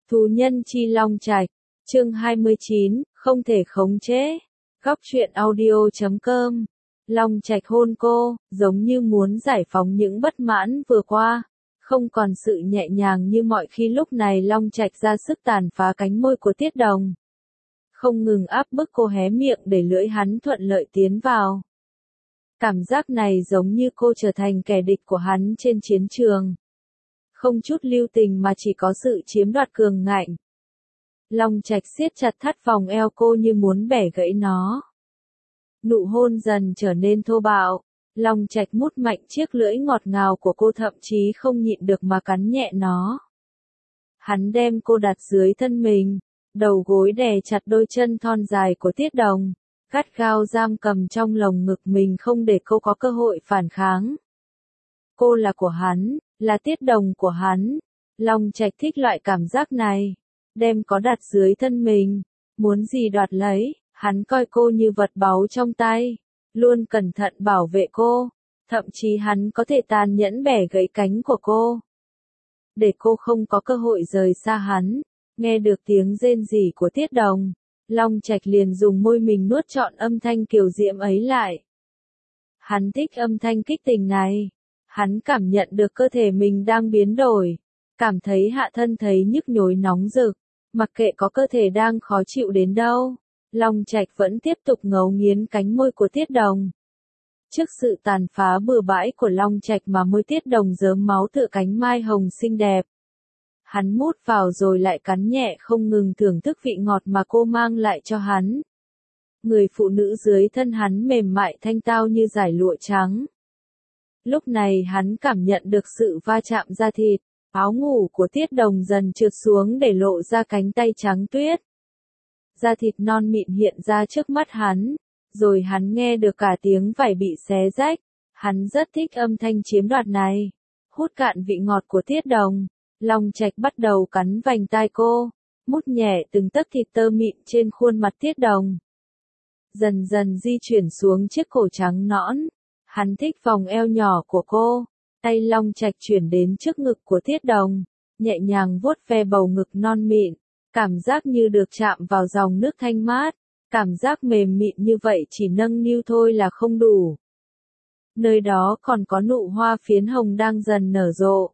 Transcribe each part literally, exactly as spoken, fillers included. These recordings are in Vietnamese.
Thú nhân chi Long Trạch, chương hai mươi chín, không thể khống chế. Góc truyện audio chấm com. Long Trạch hôn cô, giống như muốn giải phóng những bất mãn vừa qua, không còn sự nhẹ nhàng như mọi khi. Lúc này Long Trạch ra sức tàn phá cánh môi của Tiết Đồng, không ngừng áp bức cô hé miệng để lưỡi hắn thuận lợi tiến vào. Cảm giác này giống như cô trở thành kẻ địch của hắn trên chiến trường. Không chút lưu tình mà chỉ có sự chiếm đoạt cường ngạnh. Long Trạch siết chặt thắt vòng eo cô như muốn bẻ gãy nó. Nụ hôn dần trở nên thô bạo. Long Trạch mút mạnh chiếc lưỡi ngọt ngào của cô, thậm chí không nhịn được mà cắn nhẹ nó. Hắn đem cô đặt dưới thân mình, đầu gối đè chặt đôi chân thon dài của Tiết Đồng, gắt gao giam cầm trong lồng ngực mình không để cô có cơ hội phản kháng. Cô là của hắn, là Tiết Đồng của hắn. Long Trạch thích loại cảm giác này, đem có đặt dưới thân mình, muốn gì đoạt lấy. Hắn coi cô như vật báu trong tay, luôn cẩn thận bảo vệ cô, thậm chí hắn có thể tàn nhẫn bẻ gãy cánh của cô, để cô không có cơ hội rời xa hắn. Nghe được tiếng rên rỉ của Tiết Đồng, Long Trạch liền dùng môi mình nuốt trọn âm thanh kiều diễm ấy lại. Hắn thích âm thanh kích tình này. Hắn cảm nhận được cơ thể mình đang biến đổi, cảm thấy hạ thân thấy nhức nhối nóng rực, mặc kệ có cơ thể đang khó chịu đến đâu. Long Trạch vẫn tiếp tục ngấu nghiến cánh môi của Tiết Đồng. Trước sự tàn phá bừa bãi của Long Trạch mà môi Tiết Đồng rớm máu tựa cánh mai hồng xinh đẹp. Hắn mút vào rồi lại cắn nhẹ, không ngừng thưởng thức vị ngọt mà cô mang lại cho hắn. Người phụ nữ dưới thân hắn mềm mại thanh tao như dải lụa trắng. Lúc này hắn cảm nhận được sự va chạm da thịt, áo ngủ của Tiết Đồng dần trượt xuống để lộ ra cánh tay trắng tuyết. Da thịt non mịn hiện ra trước mắt hắn, rồi hắn nghe được cả tiếng vải bị xé rách. Hắn rất thích âm thanh chiếm đoạt này. Hút cạn vị ngọt của Tiết Đồng, Long Trạch bắt đầu cắn vành tai cô, mút nhẹ từng tấc thịt tơ mịn trên khuôn mặt Tiết Đồng. Dần dần di chuyển xuống chiếc cổ trắng nõn. Hắn thích vòng eo nhỏ của cô. Tay Long Trạch chuyển đến trước ngực của Tiết Đồng, nhẹ nhàng vuốt ve bầu ngực non mịn. Cảm giác như được chạm vào dòng nước thanh mát. Cảm giác mềm mịn như vậy chỉ nâng niu thôi là không đủ. Nơi đó còn có nụ hoa phiến hồng đang dần nở rộ.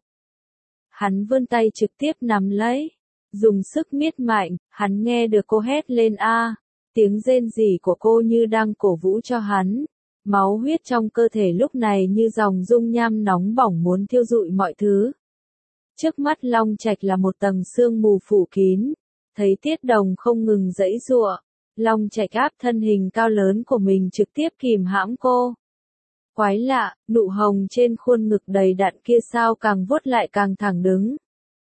Hắn vươn tay trực tiếp nắm lấy, dùng sức miết mạnh. Hắn nghe được cô hét lên a, tiếng rên rỉ của cô như đang cổ vũ cho hắn. Máu huyết trong cơ thể lúc này như dòng dung nham nóng bỏng muốn thiêu rụi mọi thứ. Trước mắt Long Trạch là một tầng sương mù phủ kín. Thấy Tiết Đồng không ngừng giãy giụa, Long Trạch áp thân hình cao lớn của mình trực tiếp kìm hãm cô. Quái lạ, nụ hồng trên khuôn ngực đầy đặn kia sao càng vuốt lại càng thẳng đứng.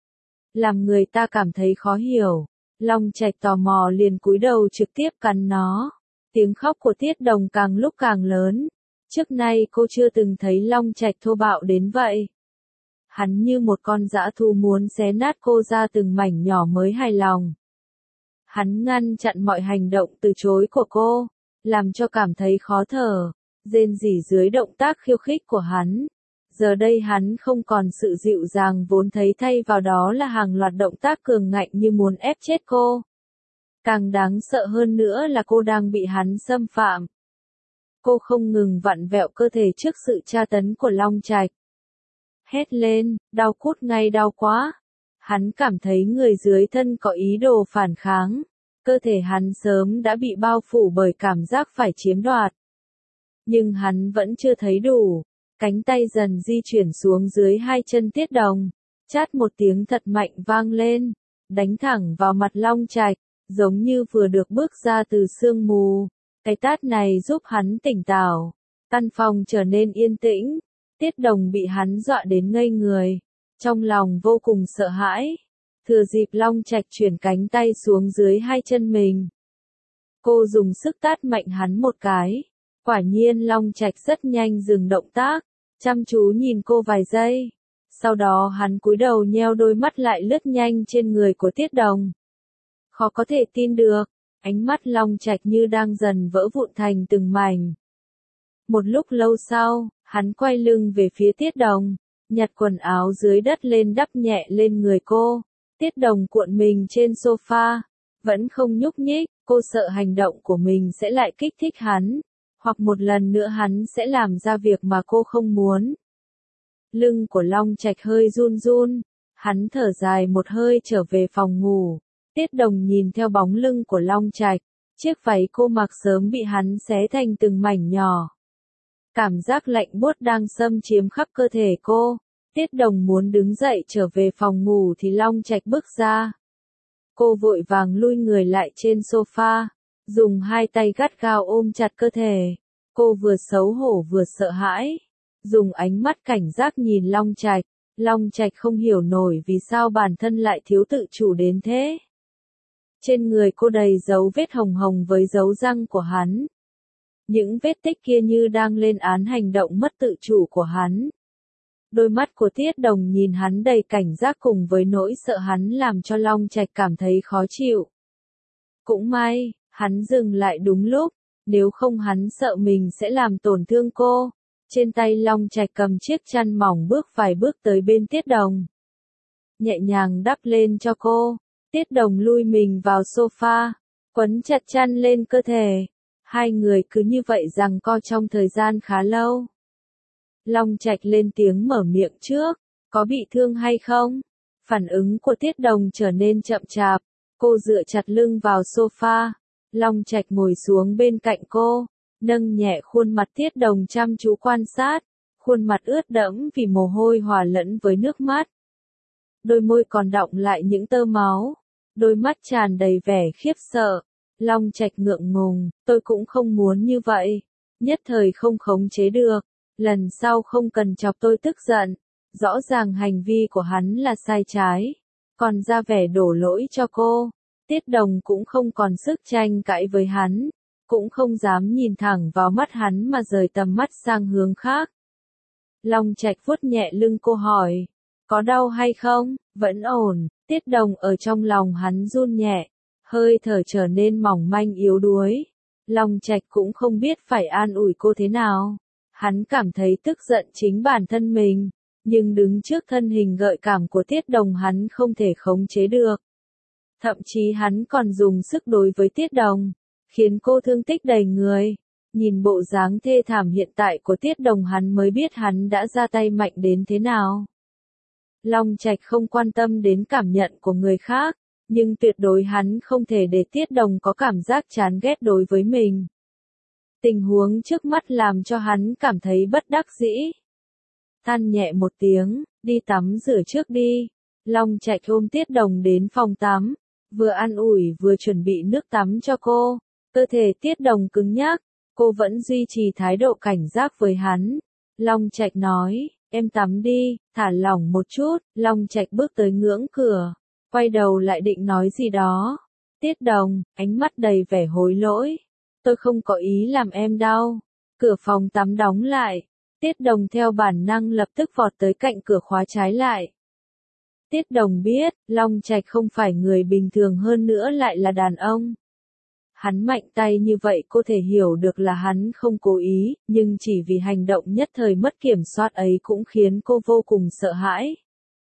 Làm người ta cảm thấy khó hiểu. Long Trạch tò mò liền cúi đầu trực tiếp cắn nó. Tiếng khóc của Tiết Đồng càng lúc càng lớn. Trước nay cô chưa từng thấy Long Trạch thô bạo đến vậy. Hắn như một con dã thú muốn xé nát cô ra từng mảnh nhỏ mới hài lòng. Hắn ngăn chặn mọi hành động từ chối của cô, làm cho cảm thấy khó thở, rên rỉ dưới động tác khiêu khích của hắn. Giờ đây hắn không còn sự dịu dàng vốn thấy, thay vào đó là hàng loạt động tác cường ngạnh như muốn ép chết cô. Càng đáng sợ hơn nữa là cô đang bị hắn xâm phạm. Cô không ngừng vặn vẹo cơ thể trước sự tra tấn của Long Trạch. Hét lên, đau cút ngay, đau quá. Hắn cảm thấy người dưới thân có ý đồ phản kháng. Cơ thể hắn sớm đã bị bao phủ bởi cảm giác phải chiếm đoạt. Nhưng hắn vẫn chưa thấy đủ. Cánh tay dần di chuyển xuống dưới hai chân Tiết Đồng. Chát một tiếng thật mạnh vang lên, đánh thẳng vào mặt Long Trạch, giống như vừa được bước ra từ sương mù. Cái tát này giúp hắn tỉnh táo. Căn phòng trở nên yên tĩnh. Tiết Đồng bị hắn dọa đến ngây người, trong lòng vô cùng sợ hãi. Thừa dịp Long Trạch chuyển cánh tay xuống dưới hai chân mình, cô dùng sức tát mạnh hắn một cái. Quả nhiên Long Trạch rất nhanh dừng động tác, chăm chú nhìn cô vài giây. Sau đó hắn cúi đầu nheo đôi mắt lại lướt nhanh trên người của Tiết Đồng. Khó có thể tin được, ánh mắt Long Trạch như đang dần vỡ vụn thành từng mảnh. Một lúc lâu sau, hắn quay lưng về phía Tiết Đồng, nhặt quần áo dưới đất lên đắp nhẹ lên người cô. Tiết Đồng cuộn mình trên sofa, vẫn không nhúc nhích, cô sợ hành động của mình sẽ lại kích thích hắn, hoặc một lần nữa hắn sẽ làm ra việc mà cô không muốn. Lưng của Long Trạch hơi run run, hắn thở dài một hơi trở về phòng ngủ. Tiết Đồng nhìn theo bóng lưng của Long Trạch, chiếc váy cô mặc sớm bị hắn xé thành từng mảnh nhỏ. Cảm giác lạnh buốt đang xâm chiếm khắp cơ thể cô. Tiết Đồng muốn đứng dậy trở về phòng ngủ thì Long Trạch bước ra. Cô vội vàng lui người lại trên sofa, dùng hai tay gắt gao ôm chặt cơ thể. Cô vừa xấu hổ vừa sợ hãi, dùng ánh mắt cảnh giác nhìn Long Trạch. Long Trạch không hiểu nổi vì sao bản thân lại thiếu tự chủ đến thế. Trên người cô đầy dấu vết hồng hồng với dấu răng của hắn. Những vết tích kia như đang lên án hành động mất tự chủ của hắn. Đôi mắt của Tiết Đồng nhìn hắn đầy cảnh giác cùng với nỗi sợ hắn làm cho Long Trạch cảm thấy khó chịu. Cũng may, hắn dừng lại đúng lúc, nếu không hắn sợ mình sẽ làm tổn thương cô. Trên tay Long Trạch cầm chiếc chăn mỏng bước vài bước tới bên Tiết Đồng. Nhẹ nhàng đắp lên cho cô, Tiết Đồng lui mình vào sofa, quấn chặt chăn lên cơ thể. Hai người cứ như vậy giằng co trong thời gian khá lâu. Long Trạch lên tiếng mở miệng trước, có bị thương hay không? Phản ứng của Tiết Đồng trở nên chậm chạp, cô dựa chặt lưng vào sofa. Long Trạch ngồi xuống bên cạnh cô, nâng nhẹ khuôn mặt Tiết Đồng chăm chú quan sát, khuôn mặt ướt đẫm vì mồ hôi hòa lẫn với nước mắt. Đôi môi còn đọng lại những tơ máu, đôi mắt tràn đầy vẻ khiếp sợ. Long Trạch ngượng ngùng, tôi cũng không muốn như vậy, nhất thời không khống chế được, lần sau không cần chọc tôi tức giận. Rõ ràng hành vi của hắn là sai trái, còn ra vẻ đổ lỗi cho cô. Tiết Đồng cũng không còn sức tranh cãi với hắn, cũng không dám nhìn thẳng vào mắt hắn mà rời tầm mắt sang hướng khác. Long Trạch vuốt nhẹ lưng cô hỏi, có đau hay không? Vẫn ổn. Tiết Đồng ở trong lòng hắn run nhẹ, hơi thở trở nên mỏng manh yếu đuối. Long Trạch cũng không biết phải an ủi cô thế nào. Hắn cảm thấy tức giận chính bản thân mình, nhưng đứng trước thân hình gợi cảm của Tiết Đồng hắn không thể khống chế được. Thậm chí hắn còn dùng sức đối với Tiết Đồng, khiến cô thương tích đầy người. Nhìn bộ dáng thê thảm hiện tại của Tiết Đồng hắn mới biết hắn đã ra tay mạnh đến thế nào. Long Trạch không quan tâm đến cảm nhận của người khác, nhưng tuyệt đối hắn không thể để Tiết Đồng có cảm giác chán ghét đối với mình. Tình huống trước mắt làm cho hắn cảm thấy bất đắc dĩ. Than nhẹ một tiếng, đi tắm rửa trước đi. Long Trạch ôm Tiết Đồng đến phòng tắm, vừa an ủi vừa chuẩn bị nước tắm cho cô. Cơ thể Tiết Đồng cứng nhắc, cô vẫn duy trì thái độ cảnh giác với hắn. Long Trạch nói, em tắm đi, thả lỏng một chút. Long Trạch bước tới ngưỡng cửa, quay đầu lại định nói gì đó. Tiết Đồng, ánh mắt đầy vẻ hối lỗi. Tôi không có ý làm em đau. Cửa phòng tắm đóng lại. Tiết Đồng theo bản năng lập tức vọt tới cạnh cửa khóa trái lại. Tiết Đồng biết, Long Trạch không phải người bình thường, hơn nữa lại là đàn ông. Hắn mạnh tay như vậy cô thể hiểu được là hắn không cố ý, nhưng chỉ vì hành động nhất thời mất kiểm soát ấy cũng khiến cô vô cùng sợ hãi.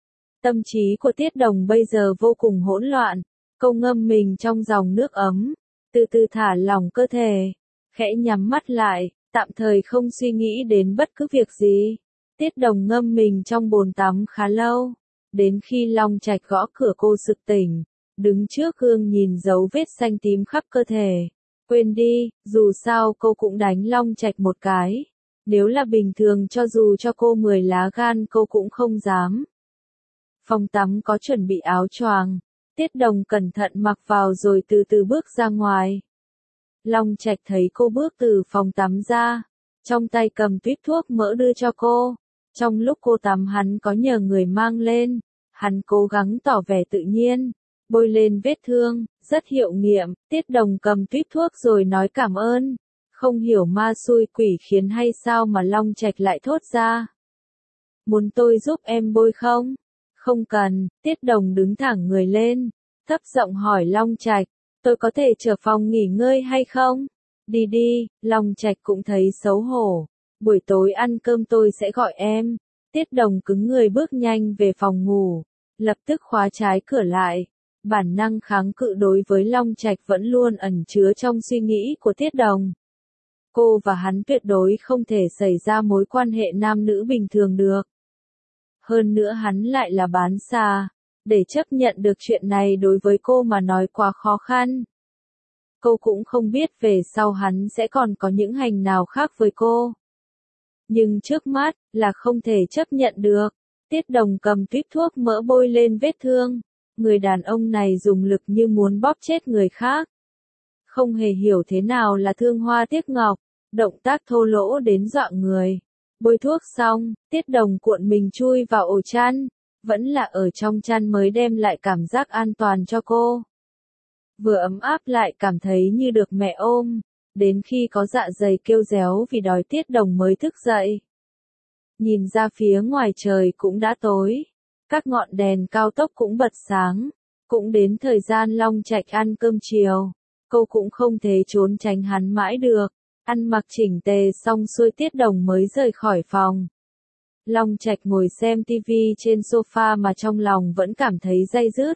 Tâm trí của Tiết Đồng bây giờ vô cùng hỗn loạn, cô ngâm mình trong dòng nước ấm, từ từ thả lỏng cơ thể, khẽ nhắm mắt lại, tạm thời không suy nghĩ đến bất cứ việc gì. Tiết Đồng ngâm mình trong bồn tắm khá lâu, đến khi Long Trạch gõ cửa cô sực tỉnh, đứng trước gương nhìn dấu vết xanh tím khắp cơ thể. Quên đi, dù sao cô cũng đánh Long Trạch một cái. Nếu là bình thường cho dù cho cô mười lá gan cô cũng không dám. Phòng tắm có chuẩn bị áo choàng, Tiết Đồng cẩn thận mặc vào rồi từ từ bước ra ngoài. Long Trạch thấy cô bước từ phòng tắm ra, trong tay cầm tuýp thuốc mỡ đưa cho cô. Trong lúc cô tắm hắn có nhờ người mang lên, hắn cố gắng tỏ vẻ tự nhiên, bôi lên vết thương, rất hiệu nghiệm. Tiết Đồng cầm tuýp thuốc rồi nói cảm ơn. Không hiểu ma xui quỷ khiến hay sao mà Long Trạch lại thốt ra. Muốn tôi giúp em bôi không? Không cần. Tiết Đồng đứng thẳng người lên, thấp giọng hỏi Long Trạch, tôi có thể trở phòng nghỉ ngơi hay không? Đi đi. Long Trạch cũng thấy xấu hổ. Buổi tối ăn cơm tôi sẽ gọi em. Tiết Đồng cứng người bước nhanh về phòng ngủ. lập tức khóa trái cửa lại. Bản năng kháng cự đối với Long Trạch vẫn luôn ẩn chứa trong suy nghĩ của Tiết Đồng. Cô và hắn tuyệt đối không thể xảy ra mối quan hệ nam nữ bình thường được. Hơn nữa hắn lại là bán xà, để chấp nhận được chuyện này đối với cô mà nói quá khó khăn. Cô cũng không biết về sau hắn sẽ còn có những hành nào khác với cô. Nhưng trước mắt, là không thể chấp nhận được. Tiết Đồng cầm tuýp thuốc mỡ bôi lên vết thương. Người đàn ông này dùng lực như muốn bóp chết người khác. Không hề hiểu thế nào là thương hoa tiếc ngọc, động tác thô lỗ đến dọa người. Bôi thuốc xong, Tiết Đồng cuộn mình chui vào ổ chăn. Vẫn là ở trong chăn mới đem lại cảm giác an toàn cho cô. Vừa ấm áp lại cảm thấy như được mẹ ôm. Đến khi có dạ dày kêu réo vì đói Tiết Đồng mới thức dậy. Nhìn ra phía ngoài trời cũng đã tối. Các ngọn đèn cao tốc cũng bật sáng. Cũng đến thời gian Long Trạch ăn cơm chiều. Cô cũng không thể trốn tránh hắn mãi được. Ăn mặc chỉnh tề xong xuôi Tiết Đồng mới rời khỏi phòng. Long Trạch ngồi xem tivi trên sofa mà trong lòng vẫn cảm thấy day dứt.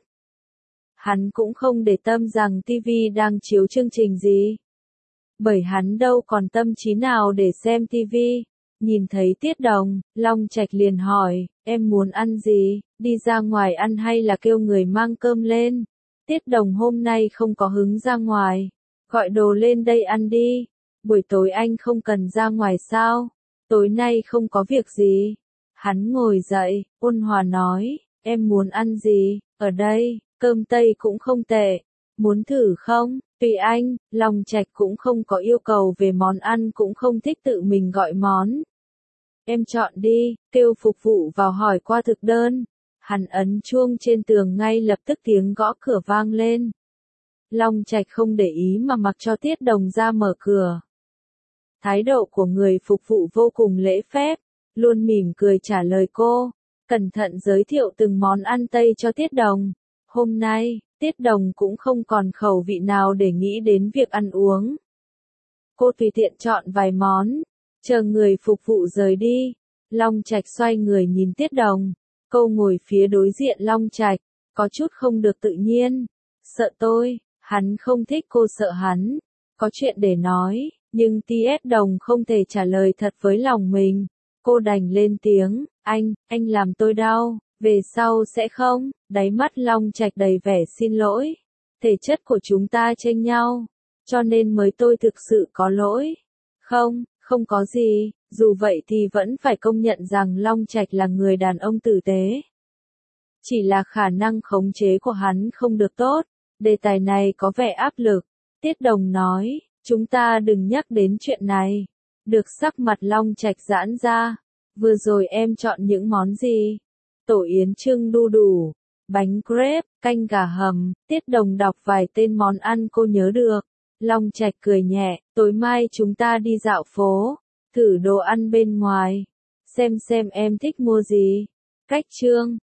Hắn cũng không để tâm rằng tivi đang chiếu chương trình gì. Bởi hắn đâu còn tâm trí nào để xem tivi. Nhìn thấy Tiết Đồng, Long Trạch liền hỏi, em muốn ăn gì, đi ra ngoài ăn hay là kêu người mang cơm lên? Tiết Đồng hôm nay không có hứng ra ngoài, gọi đồ lên đây ăn đi. Buổi tối anh không cần ra ngoài sao? Tối nay không có việc gì. Hắn ngồi dậy, ôn hòa nói, em muốn ăn gì, ở đây, cơm Tây cũng không tệ. Muốn thử không? Tùy anh. Long Trạch cũng không có yêu cầu về món ăn, cũng không thích tự mình gọi món. Em chọn đi, kêu phục vụ vào hỏi qua thực đơn. Hắn ấn chuông trên tường, ngay lập tức tiếng gõ cửa vang lên. Long Trạch không để ý mà mặc cho Tiết Đồng ra mở cửa. Thái độ của người phục vụ vô cùng lễ phép, luôn mỉm cười trả lời cô, cẩn thận giới thiệu từng món ăn Tây cho Tiết Đồng. Hôm nay, Tiết Đồng cũng không còn khẩu vị nào để nghĩ đến việc ăn uống. Cô tùy tiện chọn vài món, chờ người phục vụ rời đi. Long Trạch xoay người nhìn Tiết Đồng, cô ngồi phía đối diện Long Trạch, có chút không được tự nhiên. Sợ tôi, hắn không thích cô sợ hắn, có chuyện để nói, nhưng Tiết Đồng không thể trả lời thật với lòng mình. Cô đành lên tiếng, anh, anh làm tôi đau, về sau sẽ không? Đáy mắt Long Trạch đầy vẻ xin lỗi. Thể chất của chúng ta chênh nhau, cho nên mới tôi thực sự có lỗi. Không, không có gì, dù vậy thì vẫn phải công nhận rằng Long Trạch là người đàn ông tử tế. Chỉ là khả năng khống chế của hắn không được tốt, đề tài này có vẻ áp lực. Tiết Đồng nói, chúng ta đừng nhắc đến chuyện này. Được, sắc mặt Long Trạch giãn ra. Vừa rồi em chọn những món gì? Tổ yến trưng đu đủ, bánh crepe, canh gà hầm. Tiết Đồng đọc vài tên món ăn cô nhớ được. Long Trạch cười nhẹ, tối mai chúng ta đi dạo phố, thử đồ ăn bên ngoài, xem xem em thích mua gì. Cách chương